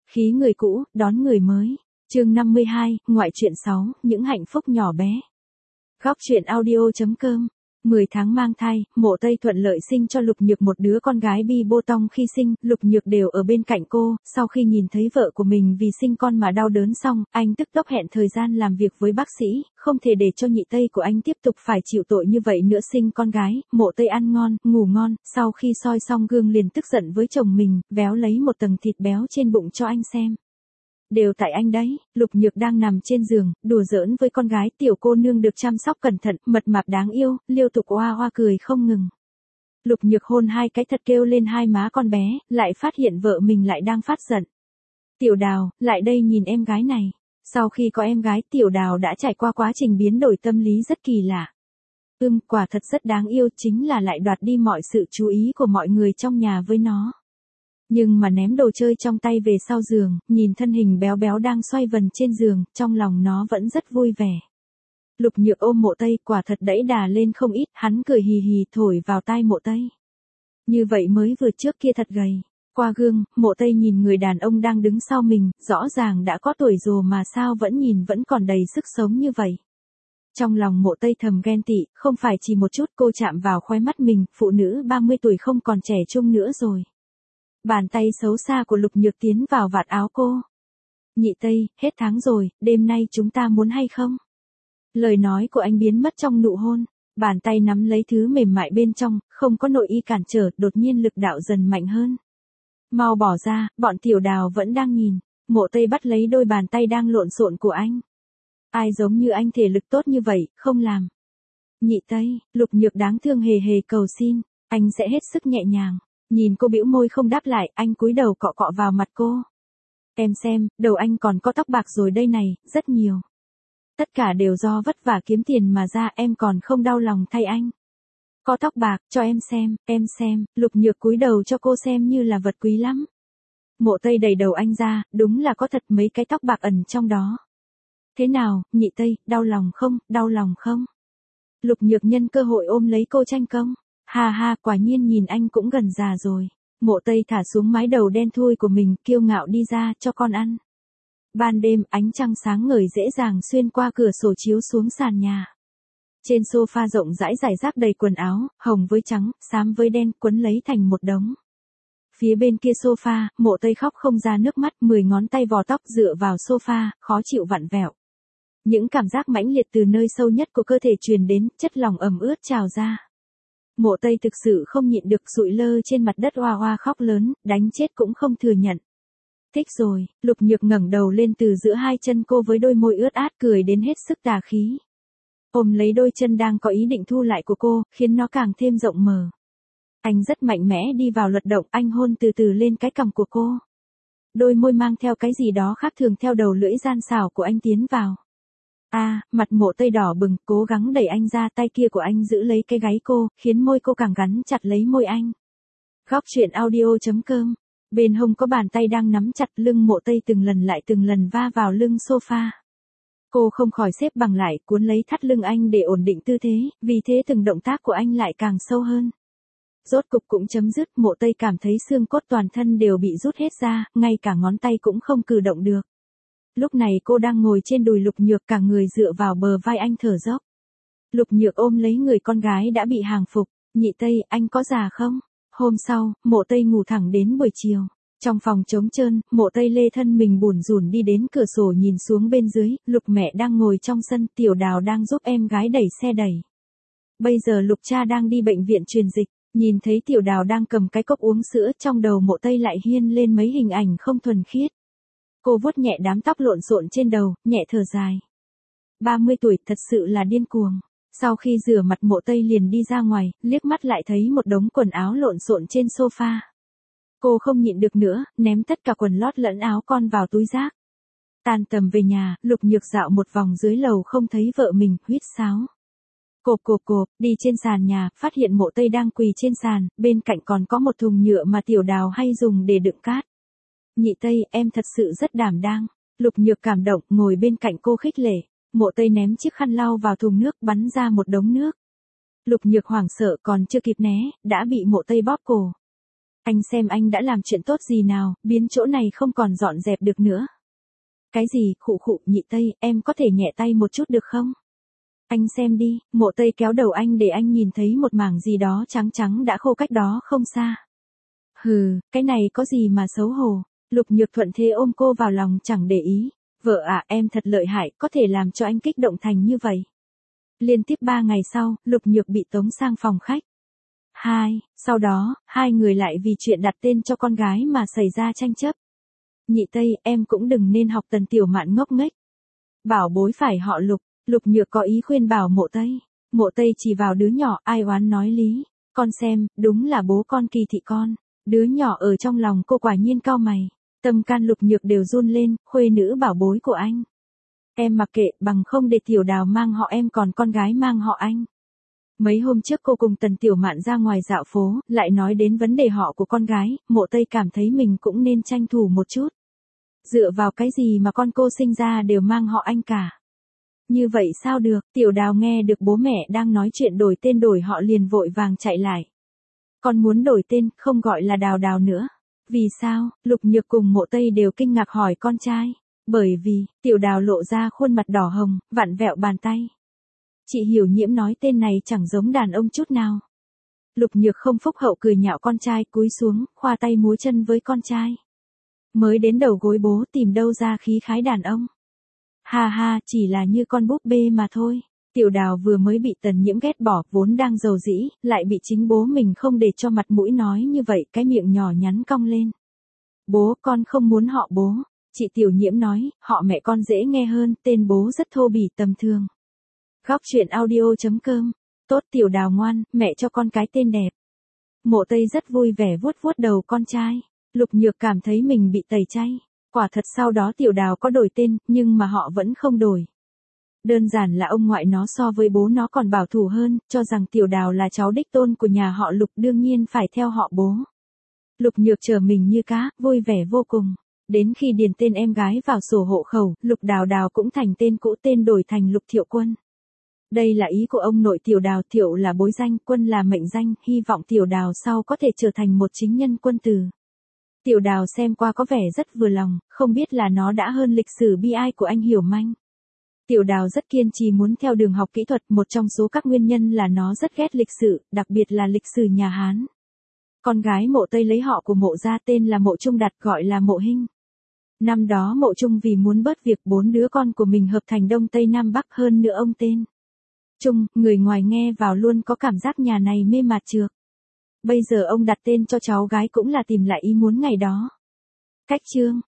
khí người cũ, đón người mới. Chương 52, ngoại truyện 6, những hạnh phúc nhỏ bé. Góc truyện audio.com. 10 tháng mang thai, Mộ Tây thuận lợi sinh cho Lục Nhược một đứa con gái bi bô tong. Khi sinh, Lục Nhược đều ở bên cạnh cô. Sau khi nhìn thấy vợ của mình vì sinh con mà đau đớn xong, anh tức tốc hẹn thời gian làm việc với bác sĩ, không thể để cho nhị Tây của anh tiếp tục phải chịu tội như vậy nữa. Sinh con gái, Mộ Tây ăn ngon, ngủ ngon, sau khi soi xong gương liền tức giận với chồng mình, véo lấy một tầng thịt béo trên bụng cho anh xem. Đều tại anh đấy. Lục Nhược đang nằm trên giường, đùa giỡn với con gái. Tiểu cô nương được chăm sóc cẩn thận, mật mạp đáng yêu, liên tục oa oa cười không ngừng. Lục Nhược hôn hai cái thật kêu lên hai má con bé, lại phát hiện vợ mình lại đang phát giận. Tiểu Đào, lại đây nhìn em gái này. Sau khi có em gái, Tiểu Đào đã trải qua quá trình biến đổi tâm lý rất kỳ lạ. Quả thật rất đáng yêu, chính là lại đoạt đi mọi sự chú ý của mọi người trong nhà với nó. Nhưng mà ném đồ chơi trong tay về sau giường, nhìn thân hình béo béo đang xoay vần trên giường, trong lòng nó vẫn rất vui vẻ. Lục Nhược ôm Mộ Tây, quả thật đẩy đà lên không ít, hắn cười hì hì thổi vào tai Mộ Tây. Như vậy mới vừa trước kia thật gầy. Qua gương, Mộ Tây nhìn người đàn ông đang đứng sau mình, rõ ràng đã có tuổi rồi mà sao vẫn còn đầy sức sống như vậy. Trong lòng Mộ Tây thầm ghen tị, không phải chỉ một chút. Cô chạm vào khóe mắt mình, phụ nữ 30 tuổi không còn trẻ trung nữa rồi. Bàn tay xấu xa của Lục Nhược tiến vào vạt áo cô. Nhị Tây, hết tháng rồi, đêm nay chúng ta muốn hay không? Lời nói của anh biến mất trong nụ hôn. Bàn tay nắm lấy thứ mềm mại bên trong, không có nội y cản trở, đột nhiên lực đạo dần mạnh hơn. Mau bỏ ra, bọn Tiểu Đào vẫn đang nhìn. Mộ Tây bắt lấy đôi bàn tay đang lộn xộn của anh. Ai giống như anh thể lực tốt như vậy, không làm. Nhị Tây, Lục Nhược đáng thương hề hề cầu xin, anh sẽ hết sức nhẹ nhàng. Nhìn cô bĩu môi không đáp lại, anh cúi đầu cọ cọ vào mặt cô. Em xem, đầu anh còn có tóc bạc rồi đây này, rất nhiều. Tất cả đều do vất vả kiếm tiền mà ra, em còn không đau lòng thay anh. Có tóc bạc, cho em xem, Lục Nhược cúi đầu cho cô xem như là vật quý lắm. Mộ Tây đẩy đầu anh ra, đúng là có thật mấy cái tóc bạc ẩn trong đó. Thế nào, nhị Tây, đau lòng không? Lục Nhược nhân cơ hội ôm lấy cô tranh công. Ha ha, quả nhiên nhìn anh cũng gần già rồi. Mộ Tây thả xuống mái đầu đen thui của mình, kiêu ngạo đi ra, cho con ăn. Ban đêm, ánh trăng sáng ngời dễ dàng xuyên qua cửa sổ chiếu xuống sàn nhà. Trên sofa rộng rãi rải rác đầy quần áo, hồng với trắng, xám với đen, quấn lấy thành một đống. Phía bên kia sofa, Mộ Tây khóc không ra nước mắt, 10 ngón tay vò tóc dựa vào sofa, khó chịu vặn vẹo. Những cảm giác mãnh liệt từ nơi sâu nhất của cơ thể truyền đến, chất lòng ẩm ướt trào ra. Mộ Tây thực sự không nhịn được, sụi lơ trên mặt đất oa oa khóc lớn, đánh chết cũng không thừa nhận. Thích rồi. Lục Nhược ngẩng đầu lên từ giữa hai chân cô với đôi môi ướt át, cười đến hết sức tà khí. Ôm lấy đôi chân đang có ý định thu lại của cô, khiến nó càng thêm rộng mở. Anh rất mạnh mẽ đi vào luật động, anh hôn từ từ lên cái cằm của cô. Đôi môi mang theo cái gì đó khác thường theo đầu lưỡi gian xảo của anh tiến vào. Mặt Mộ Tây đỏ bừng, cố gắng đẩy anh ra, tay kia của anh giữ lấy cái gáy cô, khiến môi cô càng gắn chặt lấy môi anh. Góc truyện audio.com. Bên hông có bàn tay đang nắm chặt, lưng Mộ Tây từng lần va vào lưng sofa. Cô không khỏi xếp bằng lại, cuốn lấy thắt lưng anh để ổn định tư thế, vì thế từng động tác của anh lại càng sâu hơn. Rốt cục cũng chấm dứt, Mộ Tây cảm thấy xương cốt toàn thân đều bị rút hết ra, ngay cả ngón tay cũng không cử động được. Lúc này cô đang ngồi trên đùi Lục Nhược, cả người dựa vào bờ vai anh thở dốc. Lục Nhược ôm lấy người con gái đã bị hàng phục. Nhị Tây, anh có già không? Hôm sau, Mộ Tây ngủ thẳng đến buổi chiều. Trong phòng trống trơn, Mộ Tây lê thân mình bủn rủn đi đến cửa sổ nhìn xuống bên dưới. Lục mẹ đang ngồi trong sân, Tiểu Đào đang giúp em gái đẩy xe đẩy. Bây giờ Lục cha đang đi bệnh viện truyền dịch. Nhìn thấy Tiểu Đào đang cầm cái cốc uống sữa, trong đầu Mộ Tây lại hiên lên mấy hình ảnh không thuần khiết. Cô vuốt nhẹ đám tóc lộn xộn trên đầu, nhẹ thở dài. 30 tuổi thật sự là điên cuồng. Sau khi rửa mặt, Mộ Tây liền đi ra ngoài, liếc mắt lại thấy một đống quần áo lộn xộn trên sofa. Cô không nhịn được nữa, ném tất cả quần lót lẫn áo con vào túi rác. Tan tầm về nhà, Lục Nhược dạo một vòng dưới lầu không thấy vợ mình, huýt sáo. Cộp, đi trên sàn nhà, phát hiện Mộ Tây đang quỳ trên sàn, bên cạnh còn có một thùng nhựa mà Tiểu Đào hay dùng để đựng cát. Nhị Tây, em thật sự rất đảm đang. Lục Nhược cảm động, ngồi bên cạnh cô khích lệ. Mộ Tây ném chiếc khăn lau vào thùng nước, bắn ra một đống nước. Lục Nhược hoảng sợ, còn chưa kịp né, đã bị Mộ Tây bóp cổ. Anh xem anh đã làm chuyện tốt gì nào, biến chỗ này không còn dọn dẹp được nữa. Cái gì, khụ khụ, nhị Tây, em có thể nhẹ tay một chút được không? Anh xem đi, Mộ Tây kéo đầu anh để anh nhìn thấy một mảng gì đó trắng trắng đã khô cách đó không xa. Hừ, cái này có gì mà xấu hổ. Lục Nhược thuận thế ôm cô vào lòng chẳng để ý. Vợ à, em thật lợi hại, có thể làm cho anh kích động thành như vậy. Liên tiếp 3 ngày sau, Lục Nhược bị tống sang phòng khách. Sau đó, hai người lại vì chuyện đặt tên cho con gái mà xảy ra tranh chấp. Nhị Tây, em cũng đừng nên học Tần Tiểu Mạn ngốc nghếch. Bảo bối phải họ Lục, Lục Nhược có ý khuyên bảo Mộ Tây. Mộ Tây chỉ vào đứa nhỏ, ai oán nói lý. Con xem, đúng là bố con kỳ thị con. Đứa nhỏ ở trong lòng cô quả nhiên cau mày. Tâm can Lục Nhược đều run lên, khuê nữ bảo bối của anh. Em mặc kệ, bằng không để Tiểu Đào mang họ em còn con gái mang họ anh. Mấy hôm trước cô cùng Tần Tiểu Mạn ra ngoài dạo phố, lại nói đến vấn đề họ của con gái, Mộ Tây cảm thấy mình cũng nên tranh thủ một chút. Dựa vào cái gì mà con cô sinh ra đều mang họ anh cả. Như vậy sao được, Tiểu Đào nghe được bố mẹ đang nói chuyện đổi tên đổi họ liền vội vàng chạy lại. Con muốn đổi tên, không gọi là Đào Đào nữa. Vì sao, Lục Nhược cùng Mộ Tây đều kinh ngạc hỏi con trai. Bởi vì, Tiểu Đào lộ ra khuôn mặt đỏ hồng, vặn vẹo bàn tay. Chị Hiểu Nhiễm nói tên này chẳng giống đàn ông chút nào. Lục Nhược không phúc hậu cười nhạo con trai cúi xuống, khoa tay múa chân với con trai. Mới đến đầu gối bố tìm đâu ra khí khái đàn ông. Ha ha, chỉ là như con búp bê mà thôi. Tiểu Đào vừa mới bị Tần Nhiễm ghét bỏ, vốn đang giàu dĩ, lại bị chính bố mình không để cho mặt mũi nói như vậy, cái miệng nhỏ nhắn cong lên. Bố, con không muốn họ bố. Chị Tiểu Nhiễm nói, họ mẹ con dễ nghe hơn, tên bố rất thô bỉ tầm thường. Góc truyện audio.com. Tốt Tiểu Đào ngoan, mẹ cho con cái tên đẹp. Mộ Tây rất vui vẻ vuốt vuốt đầu con trai. Lục Nhược cảm thấy mình bị tẩy chay. Quả thật sau đó Tiểu Đào có đổi tên, nhưng mà họ vẫn không đổi. Đơn giản là ông ngoại nó so với bố nó còn bảo thủ hơn, cho rằng Tiểu Đào là cháu đích tôn của nhà họ Lục đương nhiên phải theo họ bố. Lục Nhược trở mình như cá, vui vẻ vô cùng. Đến khi điền tên em gái vào sổ hộ khẩu, Lục Đào Đào cũng thành tên cũ, tên đổi thành Lục Thiệu Quân. Đây là ý của ông nội Tiểu Đào, Thiệu là bối danh, Quân là mệnh danh, hy vọng Tiểu Đào sau có thể trở thành một chính nhân quân tử. Tiểu Đào xem qua có vẻ rất vừa lòng, không biết là nó đã hơn lịch sử bi ai của anh Hiểu Manh. Tiểu Đào rất kiên trì muốn theo đường học kỹ thuật, một trong số các nguyên nhân là nó rất ghét lịch sử, đặc biệt là lịch sử nhà Hán. Con gái Mộ Tây lấy họ của Mộ gia tên là Mộ Trung đặt gọi là Mộ Hinh. Năm đó Mộ Trung vì muốn bớt việc 4 đứa con của mình hợp thành Đông Tây Nam Bắc hơn nữa ông tên Trung, người ngoài nghe vào luôn có cảm giác nhà này mê mạt trược. Bây giờ ông đặt tên cho cháu gái cũng là tìm lại ý muốn ngày đó. Cách chương